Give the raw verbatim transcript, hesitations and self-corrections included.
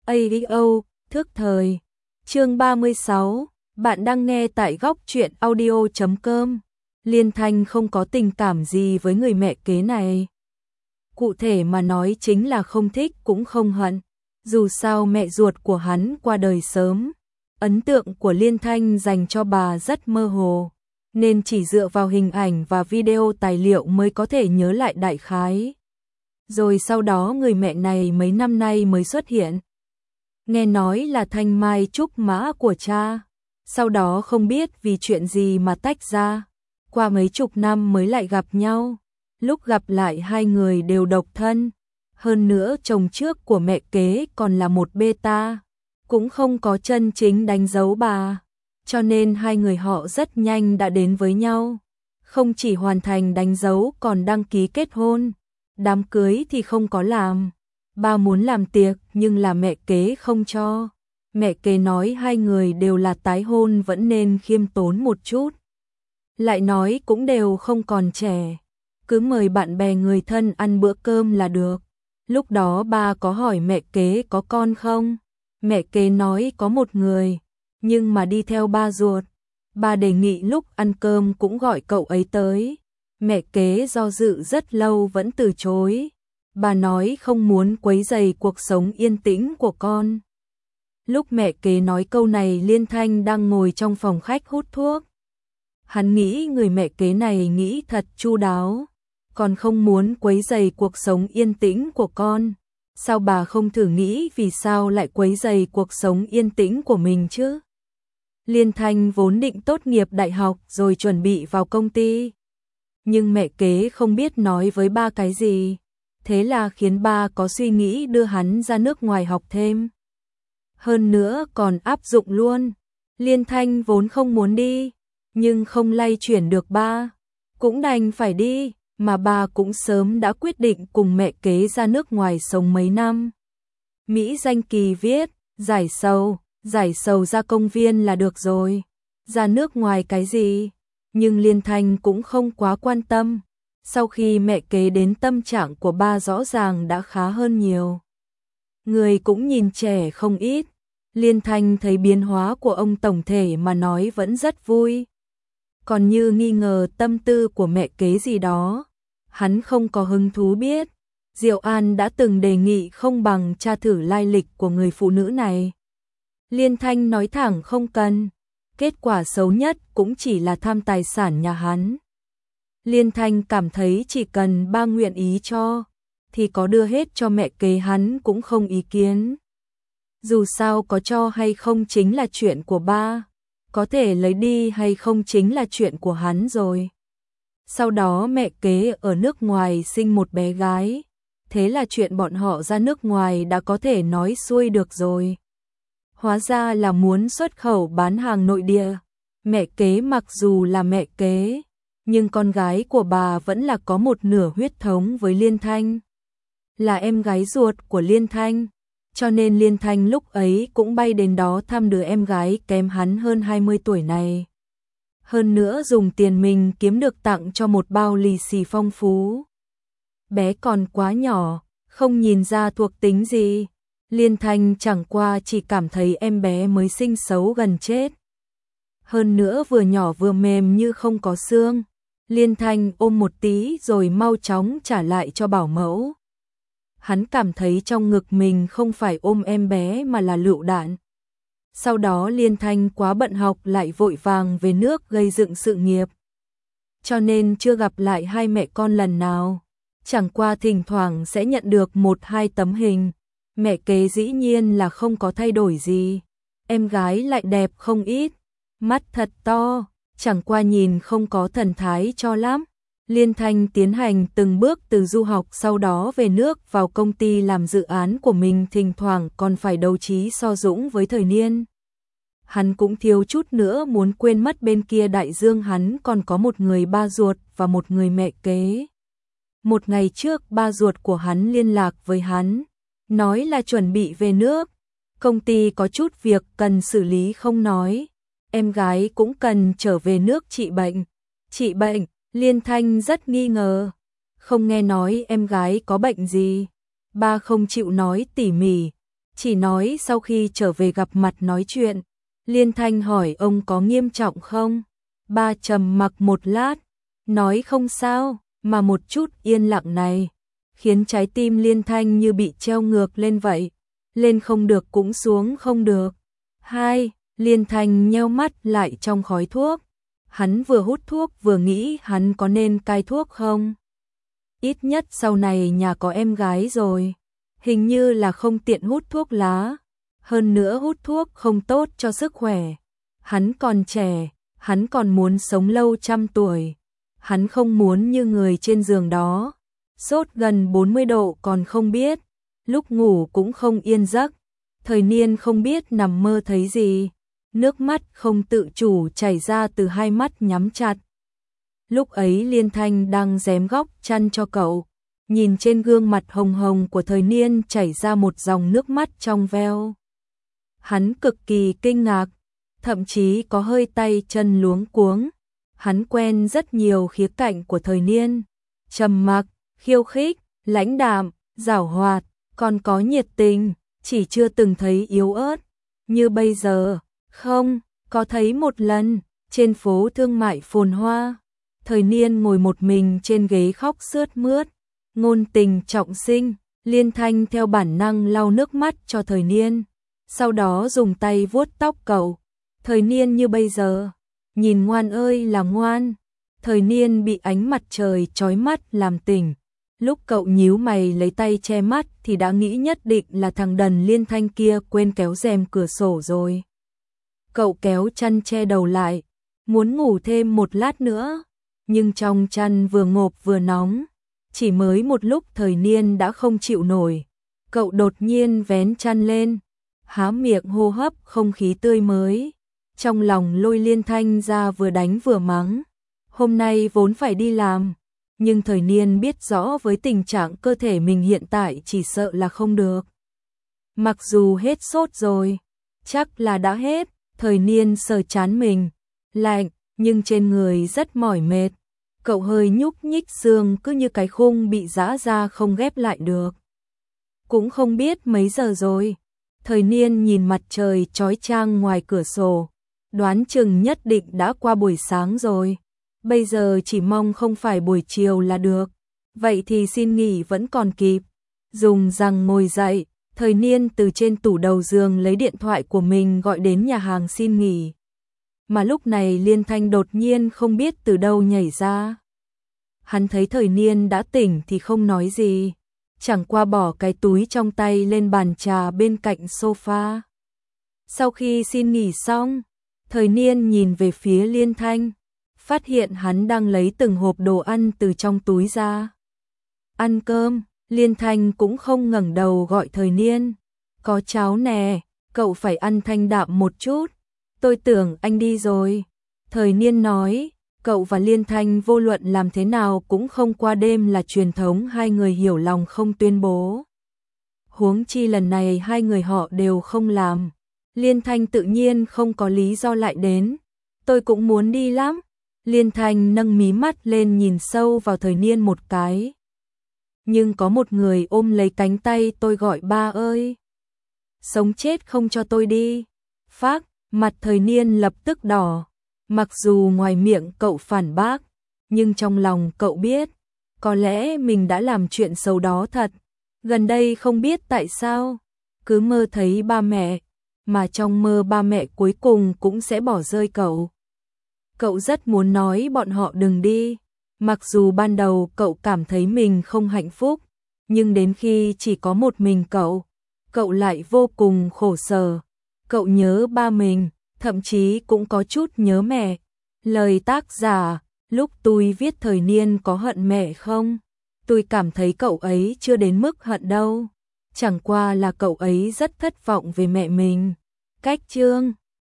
a i o, thức thời. Chương ba mươi sáu, bạn đang nghe tại góc truyện audio chấm com. Liên Thanh không có tình cảm gì với người mẹ kế này. Cụ thể mà nói chính là không thích cũng không hận. Dù sao mẹ ruột của hắn qua đời sớm, ấn tượng của Liên Thanh dành cho bà rất mơ hồ, nên chỉ dựa vào hình ảnh và video tài liệu mới có thể nhớ lại đại khái. Rồi sau đó người mẹ này mấy năm nay mới xuất hiện. Nghe nói là thanh mai trúc mã của cha, sau đó không biết vì chuyện gì mà tách ra, qua mấy chục năm mới lại gặp nhau. Lúc gặp lại hai người đều độc thân, hơn nữa chồng trước của mẹ kế còn là một beta, cũng không có chân chính đánh dấu bà, cho nên hai người họ rất nhanh đã đến với nhau. Không chỉ hoàn thành đánh dấu còn đăng ký kết hôn, đám cưới thì không có làm. Ba muốn làm tiệc nhưng là mẹ kế không cho. Mẹ kế nói hai người đều là tái hôn vẫn nên khiêm tốn một chút. Lại nói cũng đều không còn trẻ, cứ mời bạn bè người thân ăn bữa cơm là được. Lúc đó ba có hỏi mẹ kế có con không? Mẹ kế nói có một người, nhưng mà đi theo ba ruột. Ba đề nghị lúc ăn cơm cũng gọi cậu ấy tới. Mẹ kế do dự rất lâu vẫn từ chối. Bà nói không muốn quấy rầy cuộc sống yên tĩnh của con. Lúc mẹ kế nói câu này Liên Thanh đang ngồi trong phòng khách hút thuốc. Hắn nghĩ người mẹ kế này nghĩ thật chu đáo, còn không muốn quấy rầy cuộc sống yên tĩnh của con. Sao bà không thử nghĩ vì sao lại quấy rầy cuộc sống yên tĩnh của mình chứ? Liên Thanh vốn định tốt nghiệp đại học rồi chuẩn bị vào công ty. Nhưng mẹ kế không biết nói với ba cái gì, thế là khiến ba có suy nghĩ đưa hắn ra nước ngoài học thêm. Hơn nữa còn áp dụng luôn. Liên Thanh vốn không muốn đi, nhưng không lay chuyển được ba, cũng đành phải đi, mà ba cũng sớm đã quyết định cùng mẹ kế ra nước ngoài sống mấy năm. Mỹ danh kỳ viết, giải sầu, giải sầu ra công viên là được rồi, ra nước ngoài cái gì, nhưng Liên Thanh cũng không quá quan tâm. Sau khi mẹ kế đến tâm trạng của ba rõ ràng đã khá hơn nhiều. Người cũng nhìn trẻ không ít, Liên Thanh thấy biến hóa của ông tổng thể mà nói vẫn rất vui. Còn như nghi ngờ tâm tư của mẹ kế gì đó, hắn không có hứng thú biết. Diệu An đã từng đề nghị không bằng tra thử lai lịch của người phụ nữ này. Liên Thanh nói thẳng không cần, kết quả xấu nhất cũng chỉ là tham tài sản nhà hắn. Liên Thanh cảm thấy chỉ cần ba nguyện ý cho, thì có đưa hết cho mẹ kế hắn cũng không ý kiến. Dù sao có cho hay không chính là chuyện của ba, có thể lấy đi hay không chính là chuyện của hắn rồi. Sau đó mẹ kế ở nước ngoài sinh một bé gái, thế là chuyện bọn họ ra nước ngoài đã có thể nói xuôi được rồi. Hóa ra là muốn xuất khẩu bán hàng nội địa. Mẹ kế mặc dù là mẹ kế, nhưng con gái của bà vẫn là có một nửa huyết thống với Liên Thanh, là em gái ruột của Liên Thanh, cho nên Liên Thanh lúc ấy cũng bay đến đó thăm đứa em gái kém hắn hơn hai mươi tuổi này. Hơn nữa dùng tiền mình kiếm được tặng cho một bao lì xì phong phú. Bé còn quá nhỏ, không nhìn ra thuộc tính gì. Liên Thanh chẳng qua chỉ cảm thấy em bé mới sinh xấu gần chết. Hơn nữa vừa nhỏ vừa mềm như không có xương. Liên Thanh ôm một tí rồi mau chóng trả lại cho bảo mẫu. Hắn cảm thấy trong ngực mình không phải ôm em bé mà là lựu đạn. Sau đó Liên Thanh quá bận học lại vội vàng về nước gây dựng sự nghiệp. Cho nên chưa gặp lại hai mẹ con lần nào. Chẳng qua thỉnh thoảng sẽ nhận được một hai tấm hình. Mẹ kế dĩ nhiên là không có thay đổi gì. Em gái lại đẹp không ít. Mắt thật to, chẳng qua nhìn không có thần thái cho lắm. Liên Thanh tiến hành từng bước từ du học sau đó về nước vào công ty làm dự án của mình, thỉnh thoảng còn phải đấu trí so dũng với thời niên. Hắn cũng thiếu chút nữa muốn quên mất bên kia đại dương hắn còn có một người ba ruột và một người mẹ kế. Một ngày trước ba ruột của hắn liên lạc với hắn, nói là chuẩn bị về nước. Công ty có chút việc cần xử lý không nói. Em gái cũng cần trở về nước trị bệnh. Trị bệnh, Liên Thanh rất nghi ngờ. Không nghe nói em gái có bệnh gì. Ba không chịu nói tỉ mỉ. chỉ nói sau khi trở về gặp mặt nói chuyện. Liên Thanh hỏi ông có nghiêm trọng không? Ba trầm mặc một lát, nói không sao, mà một chút yên lặng này khiến trái tim Liên Thanh như bị treo ngược lên vậy, lên không được cũng xuống không được. Hai, Liên Thanh nheo mắt lại trong khói thuốc. Hắn vừa hút thuốc vừa nghĩ hắn có nên cai thuốc không? Ít nhất sau này nhà có em gái rồi, hình như là không tiện hút thuốc lá. Hơn nữa hút thuốc không tốt cho sức khỏe. Hắn còn trẻ, hắn còn muốn sống lâu trăm tuổi. Hắn không muốn như người trên giường đó, sốt gần bốn mươi độ còn không biết, lúc ngủ cũng không yên giấc. Thời Niên không biết nằm mơ thấy gì, nước mắt không tự chủ chảy ra từ hai mắt nhắm chặt. Lúc ấy Liên Thanh đang rém góc chăn cho cậu, nhìn trên gương mặt hồng hồng của Thời Niên chảy ra một dòng nước mắt trong veo. Hắn cực kỳ kinh ngạc, thậm chí có hơi tay chân luống cuống. Hắn quen rất nhiều khía cạnh của Thời Niên, trầm mặc, khiêu khích, lãnh đạm, giảo hoạt, còn có nhiệt tình, chỉ chưa từng thấy yếu ớt như bây giờ. Không, có thấy một lần, trên phố thương mại phồn hoa, Thời Niên ngồi một mình trên ghế khóc sướt mướt, ngôn tình trọng sinh. Liên Thanh theo bản năng lau nước mắt cho Thời Niên, sau đó dùng tay vuốt tóc cậu. Thời Niên như bây giờ, nhìn ngoan ơi là ngoan. Thời Niên bị ánh mặt trời chói mắt làm tỉnh. Lúc cậu nhíu mày lấy tay che mắt thì đã nghĩ nhất định là thằng đần Liên Thanh kia quên kéo rèm cửa sổ rồi. Cậu kéo chăn che đầu lại, muốn ngủ thêm một lát nữa, nhưng trong chăn vừa ngộp vừa nóng. Chỉ mới một lúc Thời Niên đã không chịu nổi. Cậu đột nhiên vén chăn lên, há miệng hô hấp không khí tươi mới. Trong lòng lôi Liên Thanh ra vừa đánh vừa mắng. Hôm nay vốn phải đi làm, nhưng Thời Niên biết rõ với tình trạng cơ thể mình hiện tại chỉ sợ là không được. Mặc dù hết sốt rồi, chắc là đã hết. Thời Niên sờ trán mình, lạnh, nhưng trên người rất mỏi mệt. Cậu hơi nhúc nhích xương cứ như cái khung bị giã ra không ghép lại được. Cũng không biết mấy giờ rồi. Thời Niên nhìn mặt trời chói chang ngoài cửa sổ, đoán chừng nhất định đã qua buổi sáng rồi. Bây giờ chỉ mong không phải buổi chiều là được. Vậy thì xin nghỉ vẫn còn kịp. Dùng rằng ngồi dậy, Thời Niên từ trên tủ đầu giường lấy điện thoại của mình gọi đến nhà hàng xin nghỉ. Mà lúc này Liên Thanh đột nhiên không biết từ đâu nhảy ra. Hắn thấy Thời Niên đã tỉnh thì không nói gì, chẳng qua bỏ cái túi trong tay lên bàn trà bên cạnh sofa. Sau khi xin nghỉ xong, Thời Niên nhìn về phía Liên Thanh, phát hiện hắn đang lấy từng hộp đồ ăn từ trong túi ra. Ăn cơm. Liên Thanh cũng không ngẩng đầu gọi Thời Niên. Có cháo nè, cậu phải ăn thanh đạm một chút. Tôi tưởng anh đi rồi. Thời Niên nói, cậu và Liên Thanh vô luận làm thế nào cũng không qua đêm là truyền thống hai người hiểu lòng không tuyên bố. Huống chi lần này hai người họ đều không làm. Liên Thanh tự nhiên không có lý do lại đến. Tôi cũng muốn đi lắm. Liên Thanh nâng mí mắt lên nhìn sâu vào Thời Niên một cái. Nhưng có một người ôm lấy cánh tay tôi gọi ba ơi. Sống chết không cho tôi đi. Phác, mặt Thời Niên lập tức đỏ. Mặc dù ngoài miệng cậu phản bác, nhưng trong lòng cậu biết, có lẽ mình đã làm chuyện xấu đó thật. Gần đây không biết tại sao, cứ mơ thấy ba mẹ, mà trong mơ ba mẹ cuối cùng cũng sẽ bỏ rơi cậu. Cậu rất muốn nói bọn họ đừng đi. Mặc dù ban đầu cậu cảm thấy mình không hạnh phúc, nhưng đến khi chỉ có một mình cậu, cậu lại vô cùng khổ sở. Cậu nhớ ba mình, thậm chí cũng có chút nhớ mẹ. Lời tác giả, lúc tôi viết Thời Niên có hận mẹ không? Tôi cảm thấy cậu ấy chưa đến mức hận đâu. Chẳng qua là cậu ấy rất thất vọng về mẹ mình. Cách chương